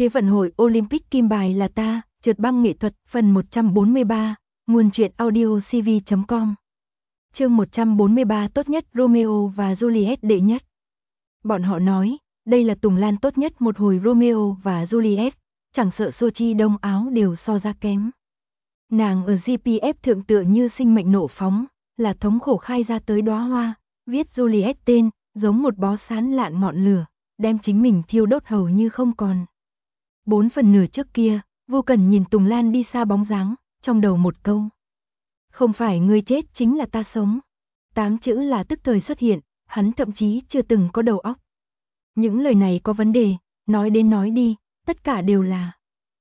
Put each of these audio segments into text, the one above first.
Thế vận hội Olympic kim bài là ta, trượt băng nghệ thuật, phần 143, nguồn truyện audio cv.com. Chương 143 tốt nhất Romeo và Juliet đệ nhất. Bọn họ nói, đây là Tùng Lan tốt nhất một hồi Romeo và Juliet, chẳng sợ Sochi Đông Áo đều so ra kém. Nàng ở GPF thượng tựa như sinh mệnh nộ phóng, là thống khổ khai ra tới đóa hoa, viết Juliet tên, giống một bó sán lạn ngọn lửa, đem chính mình thiêu đốt hầu như không còn. 4 phần nửa trước kia, Vô Cần nhìn Tùng Lan đi xa bóng dáng, trong đầu một câu. Không phải ngươi chết chính là ta sống. 8 chữ là tức thời xuất hiện, hắn thậm chí chưa từng có đầu óc. Những lời này có vấn đề, nói đến nói đi, tất cả đều là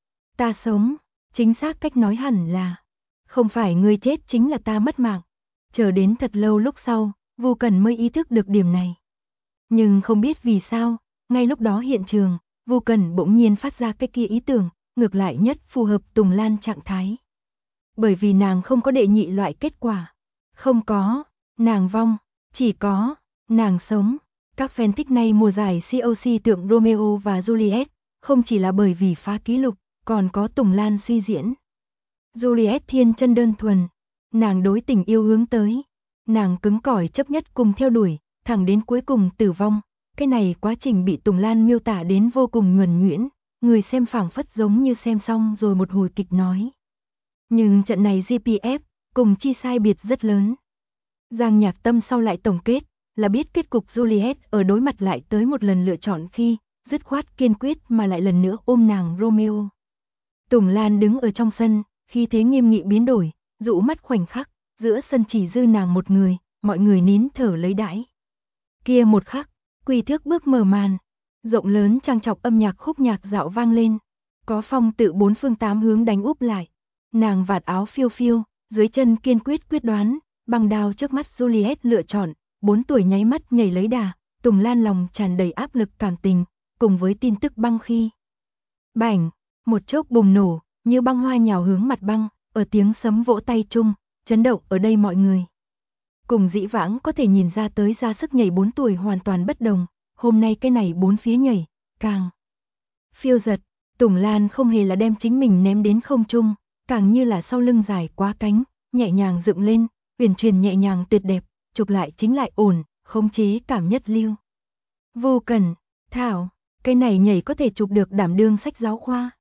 ta sống, chính xác cách nói hẳn là không phải ngươi chết chính là ta mất mạng. Chờ đến thật lâu lúc sau, Vô Cần mới ý thức được điểm này. Nhưng không biết vì sao, ngay lúc đó hiện trường, Vô Cần bỗng nhiên phát ra cái kia ý tưởng, ngược lại nhất phù hợp Tùng Lan trạng thái. Bởi vì nàng không có đệ nhị loại kết quả. Không có, nàng vong, chỉ có, nàng sống. Các fan thích này mùa giải COC tượng Romeo và Juliet, không chỉ là bởi vì phá kỷ lục, còn có Tùng Lan suy diễn. Juliet thiên chân đơn thuần, nàng đối tình yêu hướng tới, nàng cứng cỏi chấp nhất cùng theo đuổi, thẳng đến cuối cùng tử vong. Cái này quá trình bị Tùng Lan miêu tả đến vô cùng nhuần nhuyễn, người xem phảng phất giống như xem xong rồi một hồi kịch nói. Nhưng trận này GPF, cùng chi sai biệt rất lớn. Giang Nhạc Tâm sau lại tổng kết, là biết kết cục Juliet ở đối mặt lại tới một lần lựa chọn khi, dứt khoát kiên quyết mà lại lần nữa ôm nàng Romeo. Tùng Lan đứng ở trong sân, khi thế nghiêm nghị biến đổi, dụ mắt khoảnh khắc, giữa sân chỉ dư nàng một người, mọi người nín thở lấy đãi. Kia một khắc, Quỳ Thước bước mở màn, rộng lớn trang trọng âm nhạc khúc nhạc dạo vang lên, có phong tự bốn phương tám hướng đánh úp lại. Nàng vạt áo phiêu phiêu, dưới chân kiên quyết quyết đoán, bằng đao trước mắt Juliet lựa chọn, 4 tuổi nháy mắt nhảy lấy đà, Tùng Lan lòng tràn đầy áp lực cảm tình, cùng với tin tức băng khi. Bảnh, một chốc bùng nổ, như băng hoa nhào hướng mặt băng, ở tiếng sấm vỗ tay chung, chấn động ở đây mọi người. Cùng dĩ vãng có thể nhìn ra tới ra sức nhảy 4 tuổi hoàn toàn bất đồng, hôm nay cái này 4 phía nhảy, càng phiêu giật, Tùng Lan không hề là đem chính mình ném đến không trung, càng như là sau lưng dài quá cánh, nhẹ nhàng dựng lên, huyền truyền nhẹ nhàng tuyệt đẹp, chụp lại chính lại ổn, khống chế cảm nhất lưu. Vô Cần, thảo, cái này nhảy có thể chụp được đảm đương sách giáo khoa.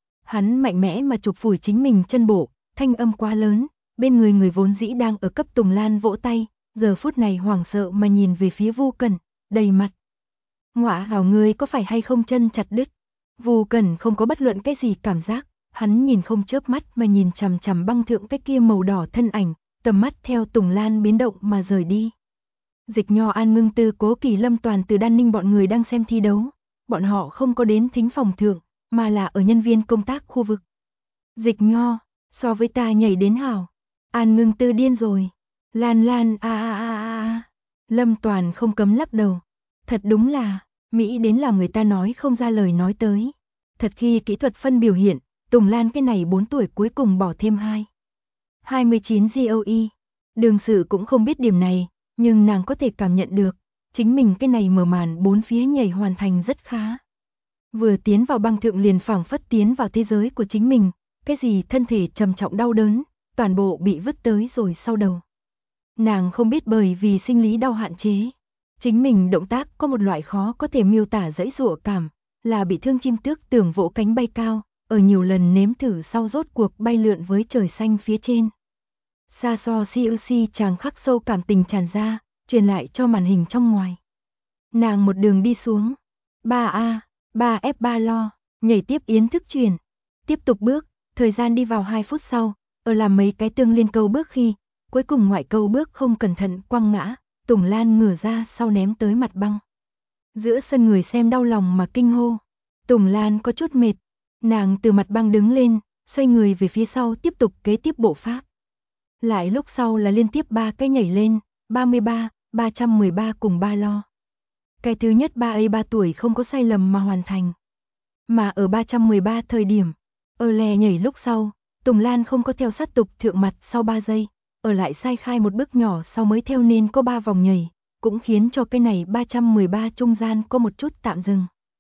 Hắn mạnh mẽ mà chụp phủi chính mình chân bộ, thanh âm quá lớn, bên người vốn dĩ đang ở cấp Tùng Lan vỗ tay, giờ phút này hoảng sợ mà nhìn về phía Vô Cần, đầy mặt. Ngọa hảo ngươi có phải hay không chân chặt đứt? Vô Cần không có bất luận cái gì cảm giác, hắn nhìn không chớp mắt mà nhìn chằm chằm băng thượng cái kia màu đỏ thân ảnh, tầm mắt theo Tùng Lan biến động mà rời đi. Dịch Nho, An Ngưng Tư, Cố Kỳ, Lâm Toàn, Từ Đan Ninh bọn người đang xem thi đấu, bọn họ không có đến thính phòng thượng, mà là ở nhân viên công tác khu vực. Dịch Nho, so với ta nhảy đến hảo. An Ngưng Tư điên rồi. Lan Lan a. Lâm Toàn không cấm lắc đầu. Thật đúng là, Mỹ đến làm người ta nói không ra lời nói tới. Thật khi kỹ thuật phân biểu hiện, Tùng Lan cái này 4 tuổi cuối cùng bỏ thêm 29 GOE. Đường Sự cũng không biết điểm này, nhưng nàng có thể cảm nhận được, chính mình cái này mở màn 4 phía nhảy hoàn thành rất khá. Vừa tiến vào băng thượng liền phảng phất tiến vào thế giới của chính mình, cái gì thân thể trầm trọng đau đớn, toàn bộ bị vứt tới rồi sau đầu. Nàng không biết bởi vì sinh lý đau hạn chế, chính mình động tác có một loại khó có thể miêu tả dãy dụa cảm, là bị thương chim tước tưởng vỗ cánh bay cao, ở nhiều lần nếm thử sau rốt cuộc bay lượn với trời xanh phía trên. Xa so CUC chàng khắc sâu cảm tình tràn ra, truyền lại cho màn hình trong ngoài. Nàng một đường đi xuống, 3A, 3F3 lo, nhảy tiếp yến thức truyền, tiếp tục bước, thời gian đi vào 2 phút sau, ở làm mấy cái tương liên câu bước khi, cuối cùng ngoại câu bước không cẩn thận quăng ngã, Tùng Lan ngửa ra sau ném tới mặt băng. Giữa sân người xem đau lòng mà kinh hô, Tùng Lan có chút mệt, nàng từ mặt băng đứng lên, xoay người về phía sau tiếp tục kế tiếp bộ pháp. Lại lúc sau là liên tiếp 3 cái nhảy lên, 33, 313 cùng 3 lo. Cái thứ nhất 3A 3 tuổi không có sai lầm mà hoàn thành. Mà ở 313 thời điểm, ở lè nhảy lúc sau, Tùng Lan không có theo sát tục thượng mặt sau 3 giây, ở lại sai khai một bước nhỏ sau mới theo nên có 3 vòng nhảy, cũng khiến cho cái này 313 trung gian có một chút tạm dừng.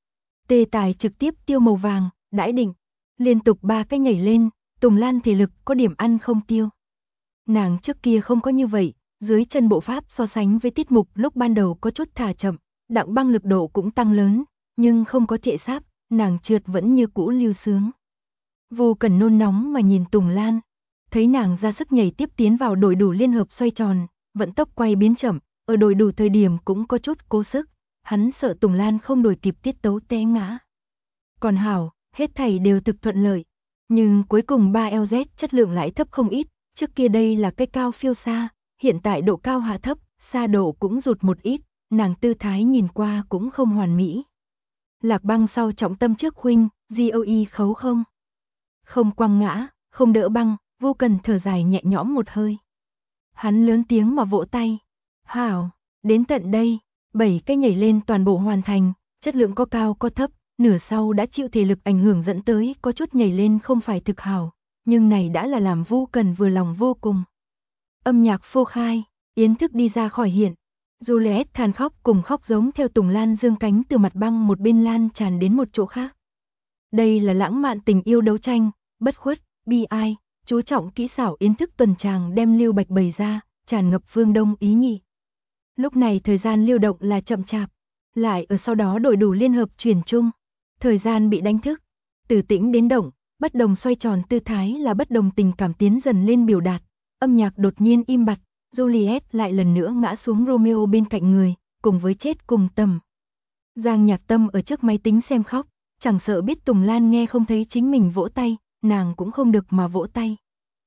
Tê tài trực tiếp tiêu màu vàng, đãi định. Liên tục 3 cái nhảy lên, Tùng Lan thể lực có điểm ăn không tiêu. Nàng trước kia không có như vậy, dưới chân bộ pháp so sánh với tiết mục lúc ban đầu có chút thả chậm, Đặng Băng lực độ cũng tăng lớn, nhưng không có trệ sáp, nàng trượt vẫn như cũ lưu sướng. Vô Cần nôn nóng mà nhìn Tùng Lan, thấy nàng ra sức nhảy tiếp tiến vào đội đủ liên hợp xoay tròn, vận tốc quay biến chậm, ở đội đủ thời điểm cũng có chút cố sức, hắn sợ Tùng Lan không đuổi kịp tiết tấu té ngã. Còn hảo, hết thảy đều thực thuận lợi, nhưng cuối cùng 3LZ chất lượng lại thấp không ít, trước kia đây là cây cao phiêu xa, hiện tại độ cao hạ thấp, xa độ cũng rụt một ít, nàng tư thái nhìn qua cũng không hoàn mỹ. Lạc Băng sau trọng tâm trước khuynh, GOE khấu không. Không quăng ngã, không đỡ băng, Vô Cần thở dài nhẹ nhõm một hơi. Hắn lớn tiếng mà vỗ tay. Hảo, đến tận đây, 7 cái nhảy lên toàn bộ hoàn thành, chất lượng có cao có thấp, nửa sau đã chịu thể lực ảnh hưởng dẫn tới có chút nhảy lên không phải thực hảo, nhưng này đã là làm Vô Cần vừa lòng vô cùng. Âm nhạc phô khai, Yến Thức đi ra khỏi hiện. Juliet than khóc cùng khóc giống theo Tùng Lan dương cánh từ mặt băng một bên lan tràn đến một chỗ khác. Đây là lãng mạn tình yêu đấu tranh, bất khuất, bi ai, chú trọng kỹ xảo Yến Thức tuần tràng đem Lưu Bạch bày ra, tràn ngập phương Đông ý nhị. Lúc này thời gian lưu động là chậm chạp, lại ở sau đó đổi đủ liên hợp chuyển chung. Thời gian bị đánh thức, từ tĩnh đến động, bất đồng xoay tròn tư thái là bất đồng tình cảm tiến dần lên biểu đạt. Âm nhạc đột nhiên im bặt, Juliet lại lần nữa ngã xuống Romeo bên cạnh người, cùng với chết cùng tầm. Giang Nhạc Tâm ở trước máy tính xem khóc, chẳng sợ biết Tùng Lan nghe không thấy chính mình vỗ tay, nàng cũng không được mà vỗ tay.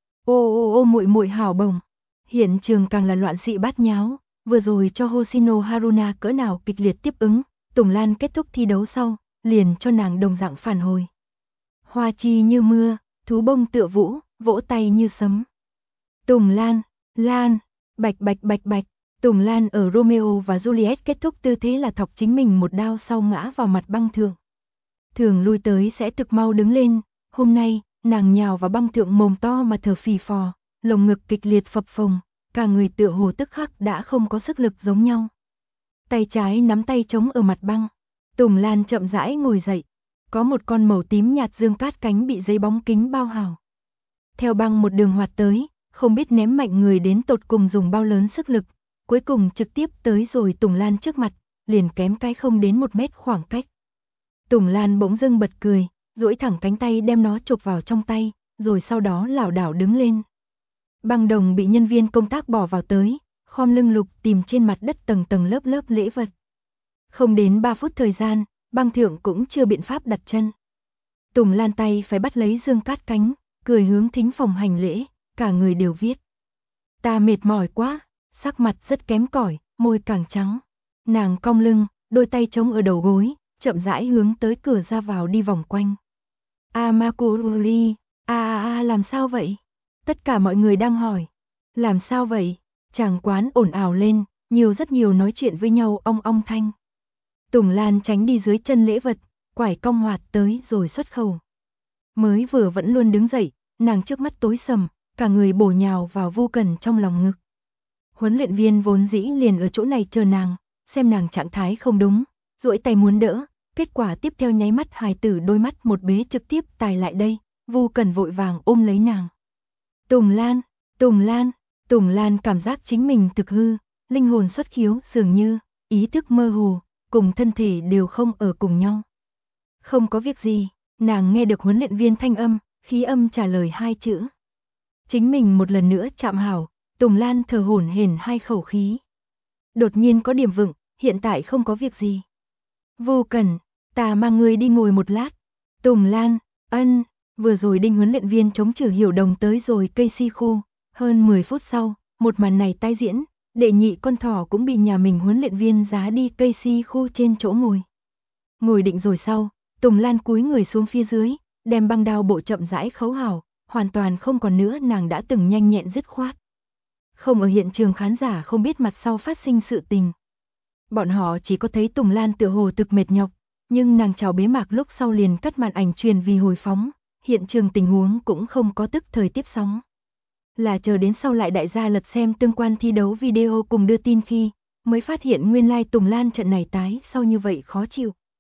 Ô muội muội hảo bồng. Hiện trường càng là loạn xị bát nháo, vừa rồi cho Hoshino Haruna cỡ nào kịch liệt tiếp ứng, Tùng Lan kết thúc thi đấu sau, liền cho nàng đồng dạng phản hồi. Hoa chi như mưa, thú bông tựa vũ, vỗ tay như sấm. Tùng Lan, bạch bạch bạch bạch, Tùng Lan ở Romeo và Juliet kết thúc tư thế là thọc chính mình một đao sau ngã vào mặt băng thượng. Thường lui tới sẽ thực mau đứng lên, hôm nay, nàng nhào vào băng thượng mồm to mà thở phì phò, lồng ngực kịch liệt phập phồng, cả người tựa hồ tức khắc đã không có sức lực giống nhau. Tay trái nắm tay chống ở mặt băng, Tùng Lan chậm rãi ngồi dậy, có một con màu tím nhạt dương cát cánh bị giấy bóng kính bao hào. Theo băng một đường hoạt tới, không biết ném mạnh người đến tột cùng dùng bao lớn sức lực, cuối cùng trực tiếp tới rồi Tùng Lan trước mặt, liền kém cái không đến 1 mét khoảng cách. Tùng Lan bỗng dưng bật cười, duỗi thẳng cánh tay đem nó chụp vào trong tay, rồi sau đó lảo đảo đứng lên. Băng đồng bị nhân viên công tác bỏ vào tới, khom lưng lục tìm trên mặt đất tầng tầng lớp lớp lễ vật. Không đến 3 phút thời gian, băng thượng cũng chưa biện pháp đặt chân. Tùng Lan tay phải bắt lấy dương cát cánh, cười hướng thính phòng hành lễ, cả người đều viết. Ta mệt mỏi quá, sắc mặt rất kém cỏi, môi càng trắng. Nàng cong lưng, đôi tay chống ở đầu gối, chậm rãi hướng tới cửa ra vào đi vòng quanh. Makuri, làm sao vậy? Tất cả mọi người đang hỏi. Làm sao vậy? Chàng quán ồn ào lên, rất nhiều nói chuyện với nhau ong ong thanh. Tùng Lan tránh đi dưới chân lễ vật, quải cong hoạt tới rồi xuất khẩu. Mới vừa vẫn luôn đứng dậy, nàng trước mắt tối sầm, cả người bổ nhào vào Vô Cần trong lòng ngực. Huấn luyện viên vốn dĩ liền ở chỗ này chờ nàng, xem nàng trạng thái không đúng, duỗi tay muốn đỡ, kết quả tiếp theo nháy mắt hài tử đôi mắt một bế trực tiếp tài lại đây, Vô Cần vội vàng ôm lấy nàng. Tùng Lan cảm giác chính mình thực hư, linh hồn xuất khiếu dường như, ý thức mơ hồ, cùng thân thể đều không ở cùng nhau. Không có việc gì, nàng nghe được huấn luyện viên thanh âm, khí âm trả lời 2 chữ. Chính mình một lần nữa chạm hảo, Tùng Lan thở hổn hển 2 khẩu khí. Đột nhiên có điểm vựng, hiện tại không có việc gì. Vô Cần, ta mang người đi ngồi một lát. Tùng Lan, vừa rồi Đinh huấn luyện viên chống trừ Hiểu Đồng tới rồi cây si khu, hơn 10 phút sau, một màn này tái diễn, đệ nhị con thỏ cũng bị nhà mình huấn luyện viên giá đi cây si khu trên chỗ ngồi. Ngồi định rồi sau, Tùng Lan cúi người xuống phía dưới, đem băng đao bộ chậm rãi khấu hảo, hoàn toàn không còn nữa nàng đã từng nhanh nhẹn dứt khoát. Không ở hiện trường khán giả không biết mặt sau phát sinh sự tình. Bọn họ chỉ có thấy Tùng Lan tựa hồ thực mệt nhọc, nhưng nàng chào bế mạc lúc sau liền cắt màn ảnh truyền vì hồi phóng, hiện trường tình huống cũng không có tức thời tiếp sóng. Là chờ đến sau lại đại gia lật xem tương quan thi đấu video cùng đưa tin khi, mới phát hiện nguyên lai Tùng Lan trận này tái sau như vậy khó chịu.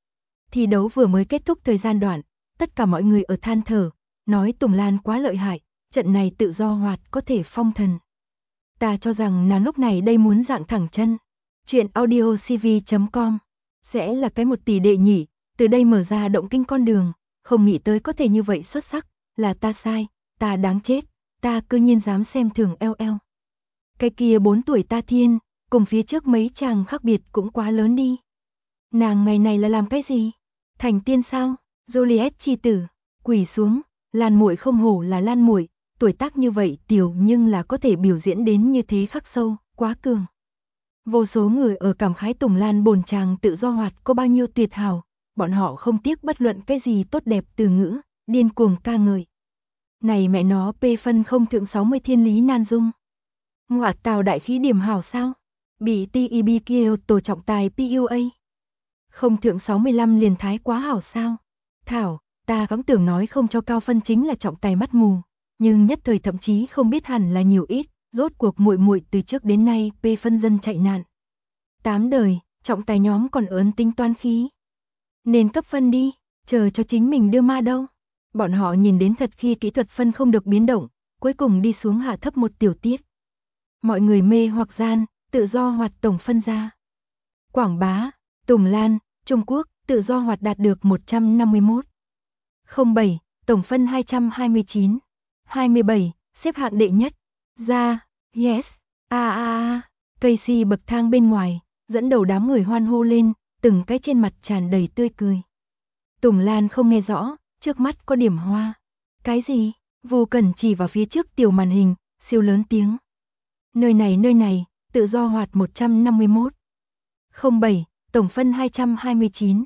Thi đấu vừa mới kết thúc thời gian đoạn, tất cả mọi người ở than thở, nói Tùng Lan quá lợi hại, trận này tự do hoạt có thể phong thần. Ta cho rằng nàng lúc này đây muốn dạng thẳng chân. Chuyện audio cv.com sẽ là cái 1 tỷ đệ nhỉ, từ đây mở ra động kinh con đường, không nghĩ tới có thể như vậy xuất sắc, là ta sai, ta đáng chết, ta cư nhiên dám xem thường LL. Cái kia 4 tuổi ta thiên, cùng phía trước mấy chàng khác biệt cũng quá lớn đi. Nàng ngày này là làm cái gì? Thành tiên sao? Juliet chi tử, quỳ xuống, Lan muội không hổ là Lan muội, tuổi tác như vậy tiểu nhưng là có thể biểu diễn đến như thế khắc sâu, quá cường. Vô số người ở cảm khái Tùng Lan bồn chàng tự do hoạt có bao nhiêu tuyệt hảo, bọn họ không tiếc bất luận cái gì tốt đẹp từ ngữ, điên cuồng ca ngợi. Này mẹ nó P phân không thượng 60 thiên lý nan dung. Ngoạc tào đại khí điểm hảo sao? Bị TEB kia tổ trọng tài PUA. Không thượng 65 liền thái quá hảo sao? Thảo, ta vẫn tưởng nói không cho cao phân chính là trọng tài mắt mù, nhưng nhất thời thậm chí không biết hẳn là nhiều ít, rốt cuộc muội muội từ trước đến nay P phân dân chạy nạn. 8 đời, trọng tài nhóm còn ớn tính toán khí. Nên cấp phân đi, chờ cho chính mình đưa ma đâu. Bọn họ nhìn đến thật khi kỹ thuật phân không được biến động, cuối cùng đi xuống hạ thấp một tiểu tiết. Mọi người mê hoặc gian, tự do hoạt tổng phân ra. Quảng bá, Tùng Lan, Trung Quốc, tự do hoạt đạt được 151. 07, tổng phân 229. 27, xếp hạng đệ nhất. Ra, yes, Casey bậc thang bên ngoài, dẫn đầu đám người hoan hô lên, từng cái trên mặt tràn đầy tươi cười. Tùng Lan không nghe rõ, trước mắt có điểm hoa. Cái gì? Vô Cẩn chỉ vào phía trước tiểu màn hình, siêu lớn tiếng. Nơi này, tự do hoạt 151. 07, tổng phân 229.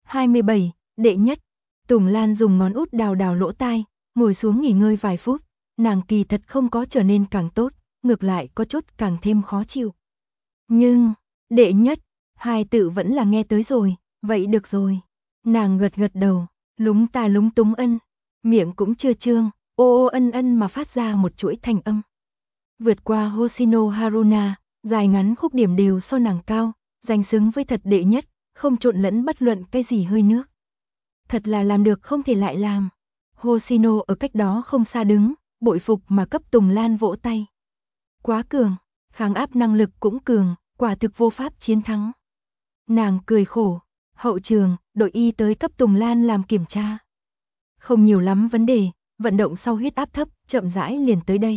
27, đệ nhất. Tùng Lan dùng ngón út đào đào lỗ tai, ngồi xuống nghỉ ngơi vài phút, nàng kỳ thật không có trở nên càng tốt, ngược lại có chút càng thêm khó chịu. Nhưng, đệ nhất, hai tự vẫn là nghe tới rồi, vậy được rồi. Nàng gật gật đầu, lúng ta lúng túng ân, miệng cũng chưa trương, ô ô ân ân mà phát ra một chuỗi thanh âm. Vượt qua Hoshino Haruna, dài ngắn khúc điểm đều so nàng cao, danh xứng với thật đệ nhất, không trộn lẫn bất luận cái gì hơi nước. Thật là làm được không thể lại làm. Hoshino ở cách đó không xa đứng, bội phục mà cấp Tùng Lan vỗ tay. Quá cường, kháng áp năng lực cũng cường, quả thực vô pháp chiến thắng. Nàng cười khổ, hậu trường, đội y tới cấp Tùng Lan làm kiểm tra. Không nhiều lắm vấn đề, vận động sau huyết áp thấp, chậm rãi liền tới đây.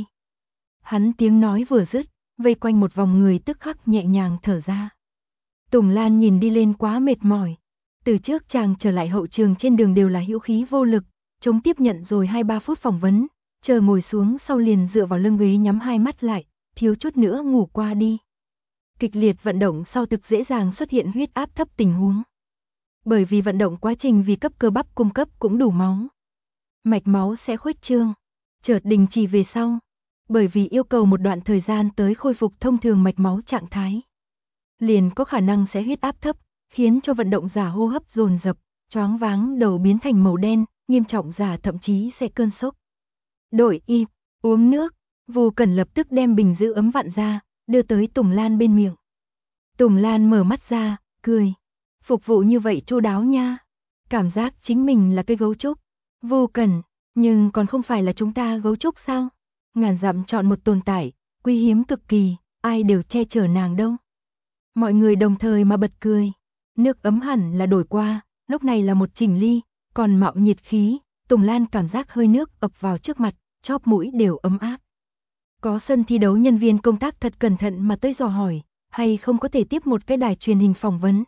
Hắn tiếng nói vừa dứt, vây quanh một vòng người tức khắc nhẹ nhàng thở ra. Tùng Lan nhìn đi lên quá mệt mỏi. Từ trước chàng trở lại hậu trường trên đường đều là hữu khí vô lực, chống tiếp nhận rồi 2-3 phút phỏng vấn, chờ ngồi xuống sau liền dựa vào lưng ghế nhắm hai mắt lại, thiếu chút nữa ngủ qua đi. Kịch liệt vận động sau thực dễ dàng xuất hiện huyết áp thấp tình huống. Bởi vì vận động quá trình vì cấp cơ bắp cung cấp cũng đủ máu. Mạch máu sẽ khuếch trương, chợt đình chỉ về sau. Bởi vì yêu cầu một đoạn thời gian tới khôi phục thông thường mạch máu trạng thái. Liền có khả năng sẽ huyết áp thấp, khiến cho vận động giả hô hấp dồn dập, choáng váng đầu biến thành màu đen, nghiêm trọng giả thậm chí sẽ cơn sốc. Đổi y, uống nước, Vô Cẩn lập tức đem bình giữ ấm vặn ra, đưa tới Tùng Lan bên miệng. Tùng Lan mở mắt ra, cười. Phục vụ như vậy chu đáo nha. Cảm giác chính mình là cái gấu trúc. Vô Cẩn, nhưng còn không phải là chúng ta gấu trúc sao? Ngàn dặm chọn một tồn tại, quý hiếm cực kỳ, ai đều che chở nàng đâu. Mọi người đồng thời mà bật cười. Nước ấm hẳn là đổi qua, lúc này là một chỉnh ly, còn mạo nhiệt khí, Tùng Lan cảm giác hơi nước ập vào trước mặt, chóp mũi đều ấm áp. Có sân thi đấu nhân viên công tác thật cẩn thận mà tới dò hỏi, hay không có thể tiếp một cái đài truyền hình phỏng vấn.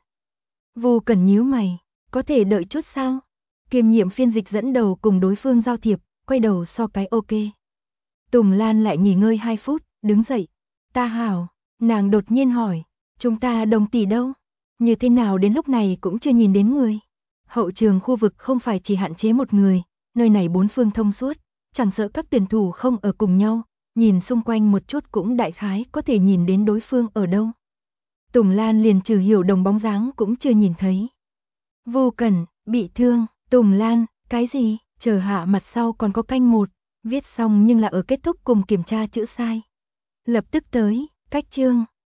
Vô Cẩn nhíu mày, có thể đợi chút sao? Kiêm nhiệm phiên dịch dẫn đầu cùng đối phương giao thiệp, quay đầu so cái ok. Tùng Lan lại nghỉ ngơi 2 phút, đứng dậy. Ta hảo, nàng đột nhiên hỏi, chúng ta Đồng tỷ đâu? Như thế nào đến lúc này cũng chưa nhìn đến người? Hậu trường khu vực không phải chỉ hạn chế một người, nơi này 4 phương thông suốt, chẳng sợ các tuyển thủ không ở cùng nhau, nhìn xung quanh một chút cũng đại khái có thể nhìn đến đối phương ở đâu. Tùng Lan liền trừ hiểu đồng bóng dáng cũng chưa nhìn thấy. Vô Cẩn, bị thương, Tùng Lan, cái gì? Chờ hạ mặt sau còn có canh 1, viết xong nhưng là ở kết thúc cùng kiểm tra chữ sai. Lập tức tới, cách chương.